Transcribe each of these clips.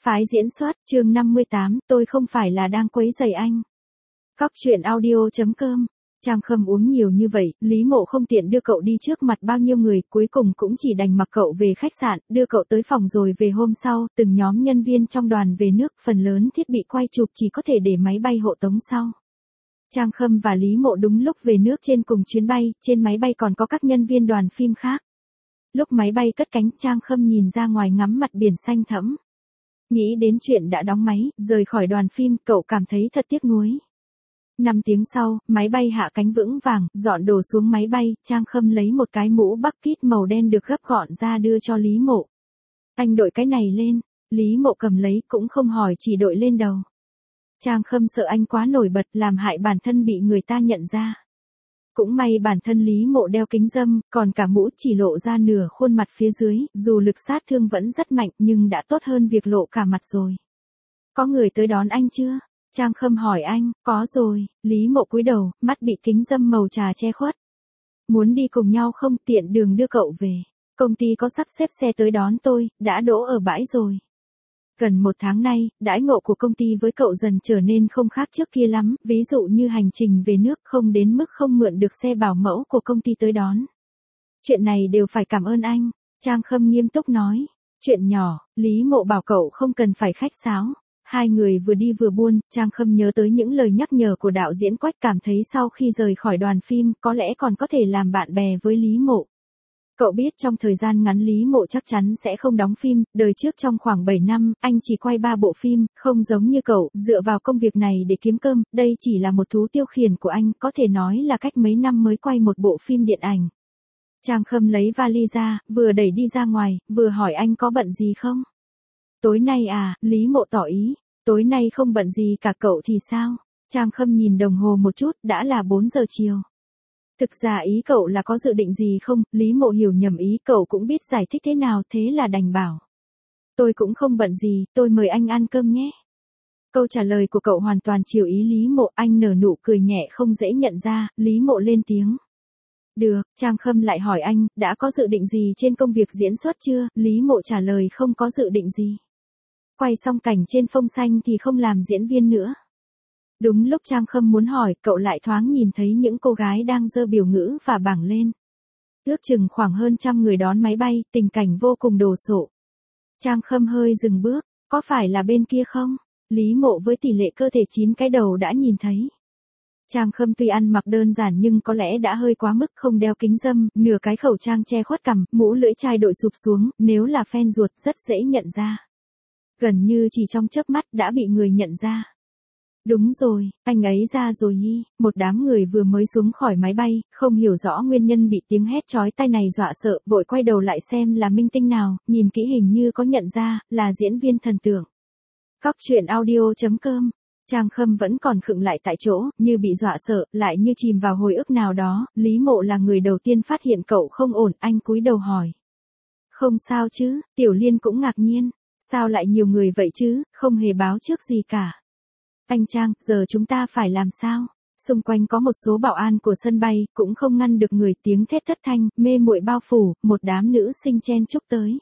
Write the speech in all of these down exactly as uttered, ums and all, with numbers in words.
Phái diễn xuất, chương năm mươi tám, tôi không phải là đang quấy rầy anh. Cóc truyện audio.com. Trang Khâm uống nhiều như vậy, Lý Mộ không tiện đưa cậu đi trước mặt bao nhiêu người, cuối cùng cũng chỉ đành mặc cậu về khách sạn, đưa cậu tới phòng rồi về hôm sau, từng nhóm nhân viên trong đoàn về nước, phần lớn thiết bị quay chụp chỉ có thể để máy bay hộ tống sau. Trang Khâm và Lý Mộ đúng lúc về nước trên cùng chuyến bay, trên máy bay còn có các nhân viên đoàn phim khác. Lúc máy bay cất cánh, Trang Khâm nhìn ra ngoài ngắm mặt biển xanh thẫm. Nghĩ đến chuyện đã đóng máy, rời khỏi đoàn phim, cậu cảm thấy thật tiếc nuối. Năm tiếng sau, máy bay hạ cánh vững vàng, dọn đồ xuống máy bay, Trang Khâm lấy một cái mũ bucket màu đen được gấp gọn ra đưa cho Lý Mộ. Anh đội cái này lên, Lý Mộ cầm lấy cũng không hỏi chỉ đội lên đầu. Trang Khâm sợ anh quá nổi bật làm hại bản thân bị người ta nhận ra. Cũng may bản thân Lý Mộ đeo kính râm, còn cả mũ chỉ lộ ra nửa khuôn mặt phía dưới, dù lực sát thương vẫn rất mạnh nhưng đã tốt hơn việc lộ cả mặt rồi. Có người tới đón anh chưa? Trang Khâm hỏi anh, có rồi, Lý Mộ cúi đầu, mắt bị kính râm màu trà che khuất. Muốn đi cùng nhau không, tiện đường đưa cậu về. Công ty có sắp xếp xe tới đón tôi, đã đỗ ở bãi rồi. Gần một tháng nay, đãi ngộ của công ty với cậu dần trở nên không khác trước kia lắm, ví dụ như hành trình về nước không đến mức không mượn được xe bảo mẫu của công ty tới đón. Chuyện này đều phải cảm ơn anh, Trang Khâm nghiêm túc nói. Chuyện nhỏ, Lý Mộ bảo cậu không cần phải khách sáo. Hai người vừa đi vừa buôn, Trang Khâm nhớ tới những lời nhắc nhở của đạo diễn Quách, cảm thấy sau khi rời khỏi đoàn phim, có lẽ còn có thể làm bạn bè với Lý Mộ. Cậu biết trong thời gian ngắn Lý Mộ chắc chắn sẽ không đóng phim, đời trước trong khoảng bảy năm, anh chỉ quay ba bộ phim, không giống như cậu, dựa vào công việc này để kiếm cơm, đây chỉ là một thú tiêu khiển của anh, có thể nói là cách mấy năm mới quay một bộ phim điện ảnh. Trang Khâm lấy vali ra, vừa đẩy đi ra ngoài, vừa hỏi anh có bận gì không? Tối nay à, Lý Mộ tỏ ý, tối nay không bận gì cả, cậu thì sao? Trang Khâm nhìn đồng hồ một chút, đã là bốn giờ chiều. Thực ra ý cậu là có dự định gì không? Lý Mộ hiểu nhầm ý, cậu cũng biết giải thích thế nào, thế là đành bảo. Tôi cũng không bận gì, tôi mời anh ăn cơm nhé. Câu trả lời của cậu hoàn toàn chiều ý Lý Mộ, anh nở nụ cười nhẹ không dễ nhận ra, Lý Mộ lên tiếng. Được, Trang Khâm lại hỏi anh, đã có dự định gì trên công việc diễn xuất chưa? Lý Mộ trả lời không có dự định gì. Quay xong cảnh trên Phong Xanh thì không làm diễn viên nữa. Đúng lúc Trang Khâm muốn hỏi, cậu lại thoáng nhìn thấy những cô gái đang giơ biểu ngữ và bảng lên. Ước chừng khoảng hơn trăm người đón máy bay, tình cảnh vô cùng đồ sộ. Trang Khâm hơi dừng bước, có phải là bên kia không? Lý Mộ với tỷ lệ cơ thể chín cái đầu đã nhìn thấy. Trang Khâm tuy ăn mặc đơn giản nhưng có lẽ đã hơi quá mức, không đeo kính râm, nửa cái khẩu trang che khuất cằm, mũ lưỡi chai đội sụp xuống, nếu là fan ruột rất dễ nhận ra. Gần như chỉ trong chớp mắt đã bị người nhận ra. Đúng rồi, anh ấy ra rồi hi, một đám người vừa mới xuống khỏi máy bay, không hiểu rõ nguyên nhân bị tiếng hét chói tai này dọa sợ, vội quay đầu lại xem là minh tinh nào, nhìn kỹ hình như có nhận ra, là diễn viên thần tượng. Cóc truyện audio.com. Trang Khâm vẫn còn khựng lại tại chỗ, như bị dọa sợ, lại như chìm vào hồi ức nào đó, Lý Mộ là người đầu tiên phát hiện cậu không ổn, anh cúi đầu hỏi. Không sao chứ, Tiểu Liên cũng ngạc nhiên, sao lại nhiều người vậy chứ, không hề báo trước gì cả. Anh Trang, giờ chúng ta phải làm sao? Xung quanh có một số bảo an của sân bay, cũng không ngăn được người, tiếng thét thất thanh, mê muội bao phủ, một đám nữ sinh chen chúc tới.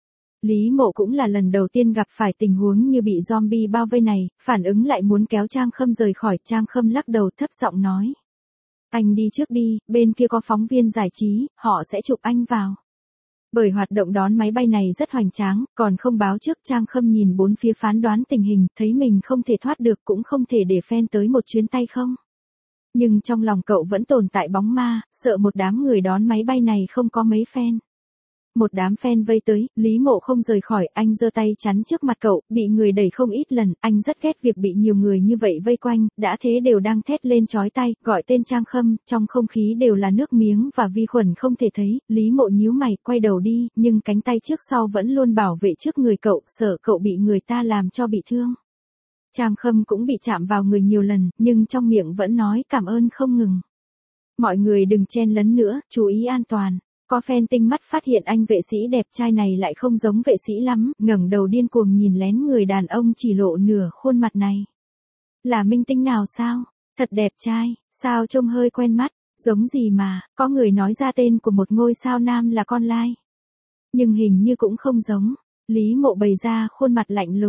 Lý Mộ cũng là lần đầu tiên gặp phải tình huống như bị zombie bao vây này, phản ứng lại muốn kéo Trang Khâm rời khỏi, Trang Khâm lắc đầu thấp giọng nói. Anh đi trước đi, bên kia có phóng viên giải trí, họ sẽ chụp anh vào. Bởi hoạt động đón máy bay này rất hoành tráng, còn không báo trước, Trang Khâm nhìn bốn phía phán đoán tình hình, thấy mình không thể thoát được cũng không thể để fan tới một chuyến tay không. Nhưng trong lòng cậu vẫn tồn tại bóng ma, sợ một đám người đón máy bay này không có mấy fan. Một đám fan vây tới, Lý Mộ không rời khỏi, anh giơ tay chắn trước mặt cậu, bị người đẩy không ít lần, anh rất ghét việc bị nhiều người như vậy vây quanh, đã thế đều đang thét lên chói tai, gọi tên Trang Khâm, trong không khí đều là nước miếng và vi khuẩn không thể thấy, Lý Mộ nhíu mày, quay đầu đi, nhưng cánh tay trước sau vẫn luôn bảo vệ trước người cậu, sợ cậu bị người ta làm cho bị thương. Trang Khâm cũng bị chạm vào người nhiều lần, nhưng trong miệng vẫn nói cảm ơn không ngừng. Mọi người đừng chen lấn nữa, chú ý an toàn. Có fan tinh mắt phát hiện anh vệ sĩ đẹp trai này lại không giống vệ sĩ lắm, ngẩng đầu điên cuồng nhìn lén người đàn ông chỉ lộ nửa khuôn mặt này. Là minh tinh nào sao? Thật đẹp trai, sao trông hơi quen mắt, giống gì mà, có người nói ra tên của một ngôi sao nam là con lai. Nhưng hình như cũng không giống, Lý Mộ bày ra khuôn mặt lạnh lùng.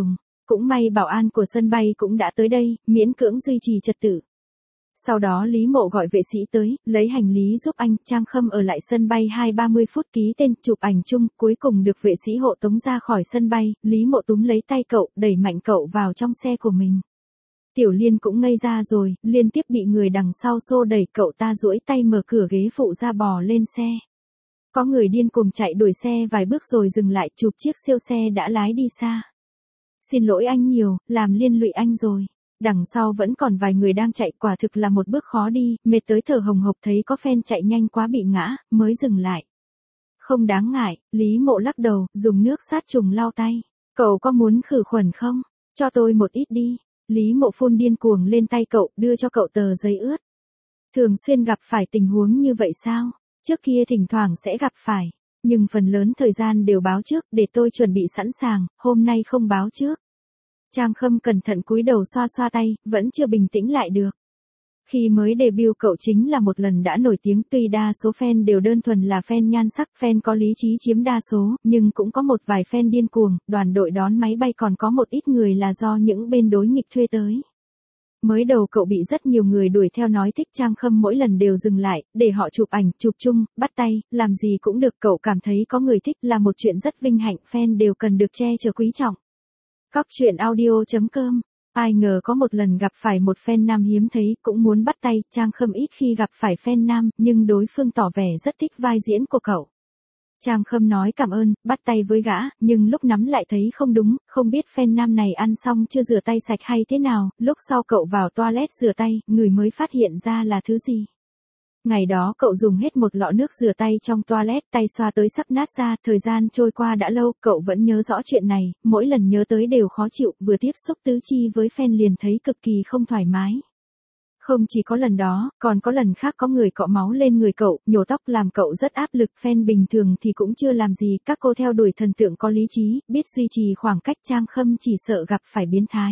Cũng may bảo an của sân bay cũng đã tới đây, miễn cưỡng duy trì trật tự. Sau đó Lý Mộ gọi vệ sĩ tới, lấy hành lý giúp anh. Trang Khâm ở lại sân bay hai ba mươi phút ký tên, chụp ảnh chung, cuối cùng được vệ sĩ hộ tống ra khỏi sân bay. Lý Mộ túm lấy tay cậu, đẩy mạnh cậu vào trong xe của mình. Tiểu Liên cũng ngây ra rồi, liên tiếp bị người đằng sau xô đẩy, cậu ta duỗi tay mở cửa ghế phụ ra bò lên xe. Có người điên cuồng chạy đuổi xe vài bước rồi dừng lại chụp chiếc siêu xe đã lái đi xa. Xin lỗi anh nhiều, làm liên lụy anh rồi. Đằng sau vẫn còn vài người đang chạy, quả thực là một bước khó đi, mệt tới thở hồng hộc, thấy có fan chạy nhanh quá bị ngã, mới dừng lại. Không đáng ngại, Lý Mộ lắc đầu, dùng nước sát trùng lau tay. Cậu có muốn khử khuẩn không? Cho tôi một ít đi. Lý Mộ phun điên cuồng lên tay cậu, đưa cho cậu tờ giấy ướt. Thường xuyên gặp phải tình huống như vậy sao? Trước kia thỉnh thoảng sẽ gặp phải, nhưng phần lớn thời gian đều báo trước, để tôi chuẩn bị sẵn sàng, hôm nay không báo trước. Trang Khâm cẩn thận cúi đầu xoa xoa tay, vẫn chưa bình tĩnh lại được. Khi mới debut cậu chính là một lần đã nổi tiếng, tuy đa số fan đều đơn thuần là fan nhan sắc, fan có lý trí chiếm đa số, nhưng cũng có một vài fan điên cuồng, đoàn đội đón máy bay còn có một ít người là do những bên đối nghịch thuê tới. Mới đầu cậu bị rất nhiều người đuổi theo nói thích Trang Khâm, mỗi lần đều dừng lại, để họ chụp ảnh, chụp chung, bắt tay, làm gì cũng được, cậu cảm thấy có người thích là một chuyện rất vinh hạnh, fan đều cần được che chở quý trọng. Cóc truyện audio chấm com. Ai ngờ có một lần gặp phải một fan nam hiếm thấy, cũng muốn bắt tay. Trang Khâm ít khi gặp phải fan nam, nhưng đối phương tỏ vẻ rất thích vai diễn của cậu. Trang Khâm nói cảm ơn, bắt tay với gã, nhưng lúc nắm lại thấy không đúng, không biết fan nam này ăn xong chưa rửa tay sạch hay thế nào. Lúc sau cậu vào toilet rửa tay, người mới phát hiện ra là thứ gì. Ngày đó cậu dùng hết một lọ nước rửa tay trong toilet, tay xoa tới sắp nát ra, thời gian trôi qua đã lâu, cậu vẫn nhớ rõ chuyện này, mỗi lần nhớ tới đều khó chịu, vừa tiếp xúc tứ chi với fan liền thấy cực kỳ không thoải mái. Không chỉ có lần đó, còn có lần khác có người cọ máu lên người cậu, nhổ tóc làm cậu rất áp lực, fan bình thường thì cũng chưa làm gì, các cô theo đuổi thần tượng có lý trí, biết duy trì khoảng cách. Trang Khâm chỉ sợ gặp phải biến thái.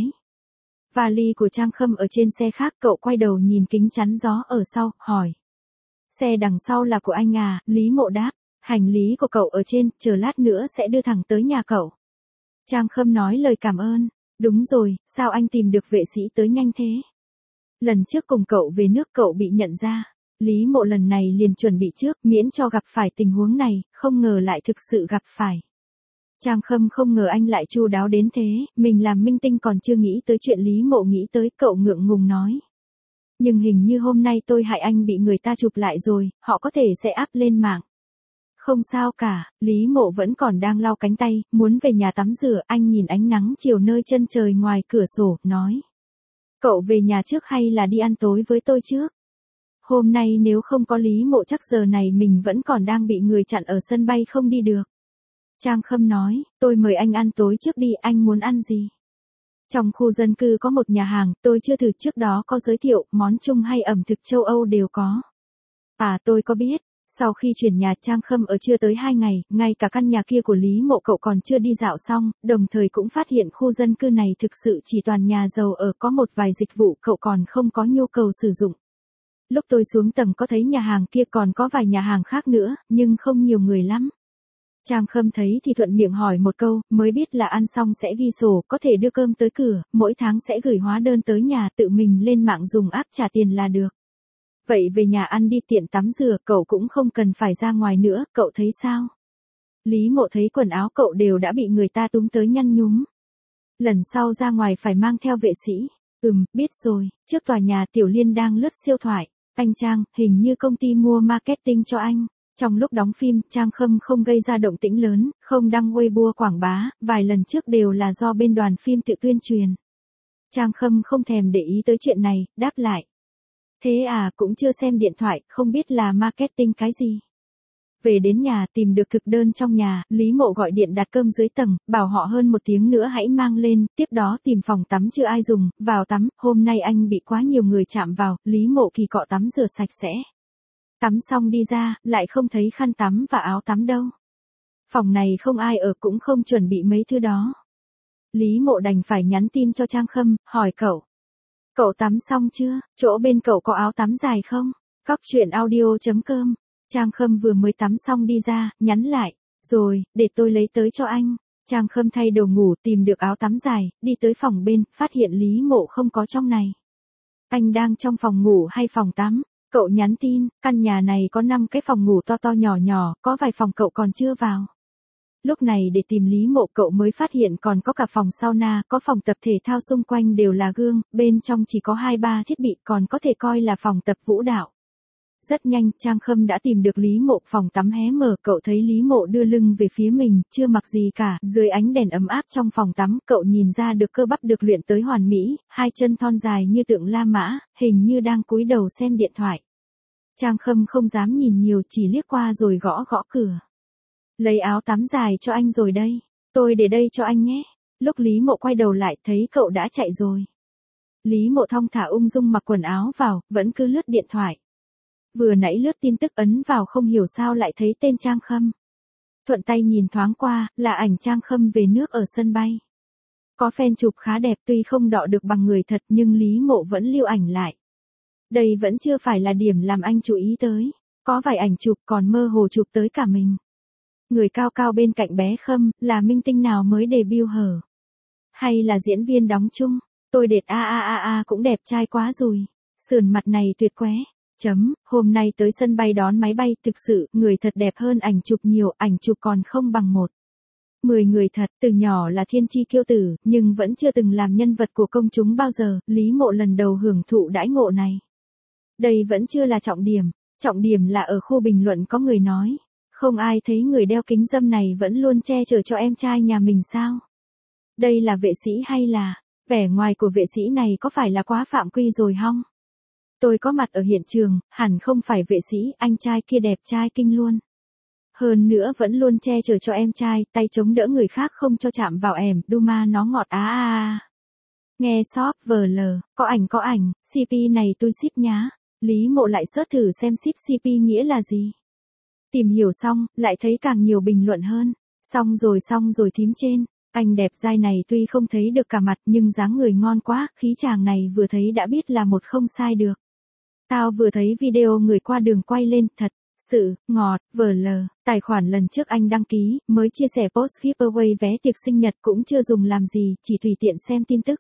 Vali của Trang Khâm ở trên xe khác, cậu quay đầu nhìn kính chắn gió ở sau, hỏi. Xe đằng sau là của anh à? Lý Mộ đáp. Hành lý của cậu ở trên, chờ lát nữa sẽ đưa thẳng tới nhà cậu. Trang Khâm nói lời cảm ơn. Đúng rồi, sao anh tìm được vệ sĩ tới nhanh thế? Lần trước cùng cậu về nước cậu bị nhận ra. Lý Mộ lần này liền chuẩn bị trước, miễn cho gặp phải tình huống này, không ngờ lại thực sự gặp phải. Trang Khâm không ngờ anh lại chu đáo đến thế, mình làm minh tinh còn chưa nghĩ tới chuyện Lý Mộ nghĩ tới, cậu ngượng ngùng nói. Nhưng hình như hôm nay tôi hại anh bị người ta chụp lại rồi, họ có thể sẽ up lên mạng. Không sao cả, Lý Mộ vẫn còn đang lau cánh tay, muốn về nhà tắm rửa, anh nhìn ánh nắng chiều nơi chân trời ngoài cửa sổ, nói. Cậu về nhà trước hay là đi ăn tối với tôi trước? Hôm nay nếu không có Lý Mộ chắc giờ này mình vẫn còn đang bị người chặn ở sân bay không đi được. Trang Khâm nói, tôi mời anh ăn tối trước đi, anh muốn ăn gì? Trong khu dân cư có một nhà hàng, tôi chưa thử, trước đó có giới thiệu, món Trung hay ẩm thực châu Âu đều có. À tôi có biết, sau khi chuyển nhà Trang Khâm ở chưa tới hai ngày, ngay cả căn nhà kia của Lý Mộ cậu còn chưa đi dạo xong, đồng thời cũng phát hiện khu dân cư này thực sự chỉ toàn nhà giàu ở, có một vài dịch vụ cậu còn không có nhu cầu sử dụng. Lúc tôi xuống tầng có thấy nhà hàng kia, còn có vài nhà hàng khác nữa, nhưng không nhiều người lắm. Trang Khâm thấy thì thuận miệng hỏi một câu, mới biết là ăn xong sẽ ghi sổ, có thể đưa cơm tới cửa, mỗi tháng sẽ gửi hóa đơn tới nhà, tự mình lên mạng dùng app trả tiền là được. Vậy về nhà ăn đi, tiện tắm rửa, cậu cũng không cần phải ra ngoài nữa, cậu thấy sao? Lý Mộ thấy quần áo cậu đều đã bị người ta túm tới nhăn nhúm. Lần sau ra ngoài phải mang theo vệ sĩ. Ừm, biết rồi, trước tòa nhà Tiểu Liên đang lướt siêu thoại. Anh Trang, hình như công ty mua marketing cho anh. Trong lúc đóng phim, Trang Khâm không gây ra động tĩnh lớn, không đăng Weibo quảng bá, vài lần trước đều là do bên đoàn phim tự tuyên truyền. Trang Khâm không thèm để ý tới chuyện này, đáp lại. Thế à, cũng chưa xem điện thoại, không biết là marketing cái gì. Về đến nhà tìm được thực đơn trong nhà, Lý Mộ gọi điện đặt cơm dưới tầng, bảo họ hơn một tiếng nữa hãy mang lên, tiếp đó tìm phòng tắm chưa ai dùng, vào tắm, hôm nay anh bị quá nhiều người chạm vào, Lý Mộ kỳ cọ tắm rửa sạch sẽ. Tắm xong đi ra, lại không thấy khăn tắm và áo tắm đâu. Phòng này không ai ở cũng không chuẩn bị mấy thứ đó. Lý Mộ đành phải nhắn tin cho Trang Khâm, hỏi cậu. Cậu tắm xong chưa, chỗ bên cậu có áo tắm dài không? Cóc truyện audio chấm com. Trang Khâm vừa mới tắm xong đi ra, nhắn lại. Rồi, để tôi lấy tới cho anh. Trang Khâm thay đồ ngủ, tìm được áo tắm dài, đi tới phòng bên, phát hiện Lý Mộ không có trong này. Anh đang trong phòng ngủ hay phòng tắm? Cậu nhắn tin, căn nhà này có năm cái phòng ngủ to to nhỏ nhỏ, có vài phòng cậu còn chưa vào. Lúc này để tìm Lý Mộ cậu mới phát hiện còn có cả phòng sauna, có phòng tập thể thao xung quanh đều là gương, bên trong chỉ có hai ba thiết bị còn có thể coi là phòng tập vũ đạo. Rất nhanh, Trang Khâm đã tìm được Lý Mộ, phòng tắm hé mở, cậu thấy Lý Mộ đưa lưng về phía mình, chưa mặc gì cả, dưới ánh đèn ấm áp trong phòng tắm, cậu nhìn ra được cơ bắp được luyện tới hoàn mỹ, hai chân thon dài như tượng La Mã, hình như đang cúi đầu xem điện thoại. Trang Khâm không dám nhìn nhiều, chỉ liếc qua rồi gõ gõ cửa. Lấy áo tắm dài cho anh rồi đây, tôi để đây cho anh nhé. Lúc Lý Mộ quay đầu lại thấy cậu đã chạy rồi. Lý Mộ thong thả ung dung mặc quần áo vào, vẫn cứ lướt điện thoại. Vừa nãy lướt tin tức ấn vào không hiểu sao lại thấy tên Trang Khâm. Thuận tay nhìn thoáng qua, là ảnh Trang Khâm về nước ở sân bay. Có fan chụp khá đẹp, tuy không đọ được bằng người thật nhưng Lý Mộ vẫn lưu ảnh lại. Đây vẫn chưa phải là điểm làm anh chú ý tới. Có vài ảnh chụp còn mơ hồ chụp tới cả mình. Người cao cao bên cạnh bé Khâm, là minh tinh nào mới debut hở? Hay là diễn viên đóng chung? Tôi đệt a a a a cũng đẹp trai quá rồi. Sườn mặt này tuyệt quá. Chấm, hôm nay tới sân bay đón máy bay, thực sự, người thật đẹp hơn ảnh chụp nhiều, ảnh chụp còn không bằng một. Mười người thật, từ nhỏ là thiên chi kiêu tử, nhưng vẫn chưa từng làm nhân vật của công chúng bao giờ, Lý Mộ lần đầu hưởng thụ đãi ngộ này. Đây vẫn chưa là trọng điểm, trọng điểm là ở khu bình luận có người nói, không ai thấy người đeo kính râm này vẫn luôn che chở cho em trai nhà mình sao? Đây là vệ sĩ hay là, vẻ ngoài của vệ sĩ này có phải là quá phạm quy rồi hông? Tôi có mặt ở hiện trường, hẳn không phải vệ sĩ, anh trai kia đẹp trai kinh luôn. Hơn nữa vẫn luôn che chở cho em trai, tay chống đỡ người khác không cho chạm vào em, Duma nó ngọt á a a. Nghe shop vờ lờ, có ảnh có ảnh, xê pê này tôi ship nhá. Lý Mộ lại search thử xem ship xê pê nghĩa là gì. Tìm hiểu xong, lại thấy càng nhiều bình luận hơn. Xong rồi xong rồi thím trên. Anh đẹp dai này tuy không thấy được cả mặt nhưng dáng người ngon quá, khí chàng này vừa thấy đã biết là một không sai được. Tao vừa thấy video người qua đường quay lên, thật sự ngọt, vờ lờ, tài khoản lần trước anh đăng ký, mới chia sẻ post giveaway vé tiệc sinh nhật cũng chưa dùng làm gì, chỉ tùy tiện xem tin tức.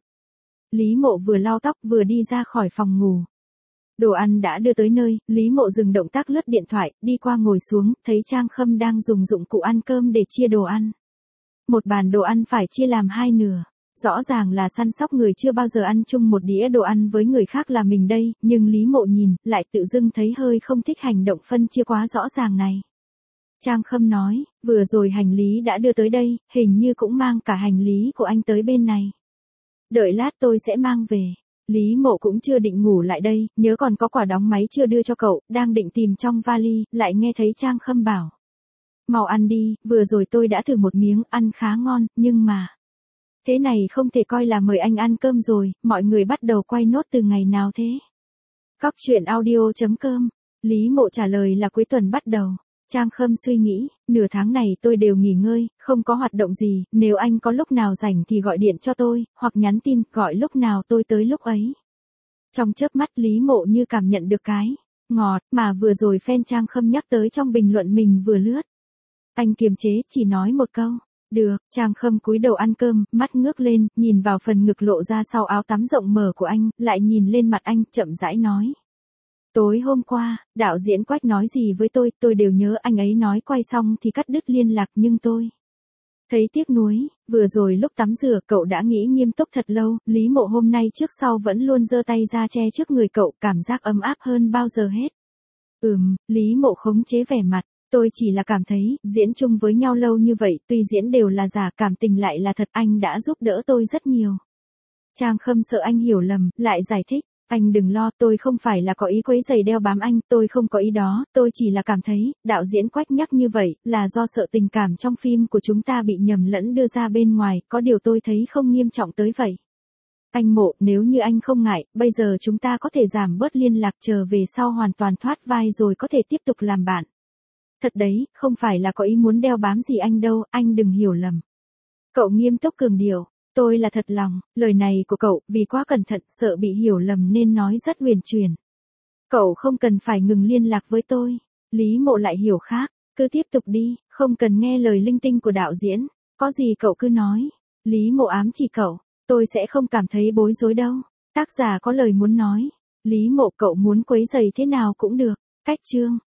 Lý Mộ vừa lau tóc vừa đi ra khỏi phòng ngủ. Đồ ăn đã đưa tới nơi, Lý Mộ dừng động tác lướt điện thoại, đi qua ngồi xuống, thấy Trang Khâm đang dùng dụng cụ ăn cơm để chia đồ ăn. Một bàn đồ ăn phải chia làm hai nửa. Rõ ràng là săn sóc người chưa bao giờ ăn chung một đĩa đồ ăn với người khác là mình đây, nhưng Lý Mộ nhìn, lại tự dưng thấy hơi không thích hành động phân chia quá rõ ràng này. Trang Khâm nói, vừa rồi hành lý đã đưa tới đây, hình như cũng mang cả hành lý của anh tới bên này. Đợi lát tôi sẽ mang về. Lý Mộ cũng chưa định ngủ lại đây, nhớ còn có quả đóng máy chưa đưa cho cậu, đang định tìm trong vali, lại nghe thấy Trang Khâm bảo. Mau ăn đi, vừa rồi tôi đã thử một miếng, ăn khá ngon, nhưng mà... Thế này không thể coi là mời anh ăn cơm rồi, mọi người bắt đầu quay nốt từ ngày nào thế? Cóc truyện audio chấm com. Lý Mộ trả lời là cuối tuần bắt đầu. Trang Khâm suy nghĩ, nửa tháng này tôi đều nghỉ ngơi, không có hoạt động gì, nếu anh có lúc nào rảnh thì gọi điện cho tôi, hoặc nhắn tin, gọi lúc nào tôi tới lúc ấy. Trong chớp mắt Lý Mộ như cảm nhận được cái ngọt mà vừa rồi fan Trang Khâm nhắc tới trong bình luận mình vừa lướt. Anh kiềm chế, chỉ nói một câu. Được, Trang Khâm cúi đầu ăn cơm, mắt ngước lên, nhìn vào phần ngực lộ ra sau áo tắm rộng mở của anh, lại nhìn lên mặt anh, chậm rãi nói. Tối hôm qua, đạo diễn Quách nói gì với tôi, tôi đều nhớ anh ấy nói quay xong thì cắt đứt liên lạc nhưng tôi thấy tiếc nuối, vừa rồi lúc tắm rửa cậu đã nghĩ nghiêm túc thật lâu, Lý Mộ hôm nay trước sau vẫn luôn giơ tay ra che trước người cậu, cảm giác ấm áp hơn bao giờ hết. Ừm, Lý Mộ khống chế vẻ mặt. Tôi chỉ là cảm thấy, diễn chung với nhau lâu như vậy, tuy diễn đều là giả, cảm tình lại là thật, anh đã giúp đỡ tôi rất nhiều. Trang Khâm sợ anh hiểu lầm, lại giải thích, anh đừng lo, tôi không phải là có ý quấy giày đeo bám anh, tôi không có ý đó, tôi chỉ là cảm thấy, đạo diễn Quách nhắc như vậy, là do sợ tình cảm trong phim của chúng ta bị nhầm lẫn đưa ra bên ngoài, có điều tôi thấy không nghiêm trọng tới vậy. Anh Mộ, nếu như anh không ngại, bây giờ chúng ta có thể giảm bớt liên lạc chờ về sau hoàn toàn thoát vai rồi có thể tiếp tục làm bạn. Thật đấy, không phải là có ý muốn đeo bám gì anh đâu, anh đừng hiểu lầm. Cậu nghiêm túc cường điệu, tôi là thật lòng, lời này của cậu, vì quá cẩn thận, sợ bị hiểu lầm nên nói rất huyền chuyển. Cậu không cần phải ngừng liên lạc với tôi. Lý Mộ lại hiểu khác, cứ tiếp tục đi, không cần nghe lời linh tinh của đạo diễn. Có gì cậu cứ nói. Lý Mộ ám chỉ cậu, tôi sẽ không cảm thấy bối rối đâu. Tác giả có lời muốn nói. Lý Mộ cậu muốn quấy rầy thế nào cũng được. Cách chương.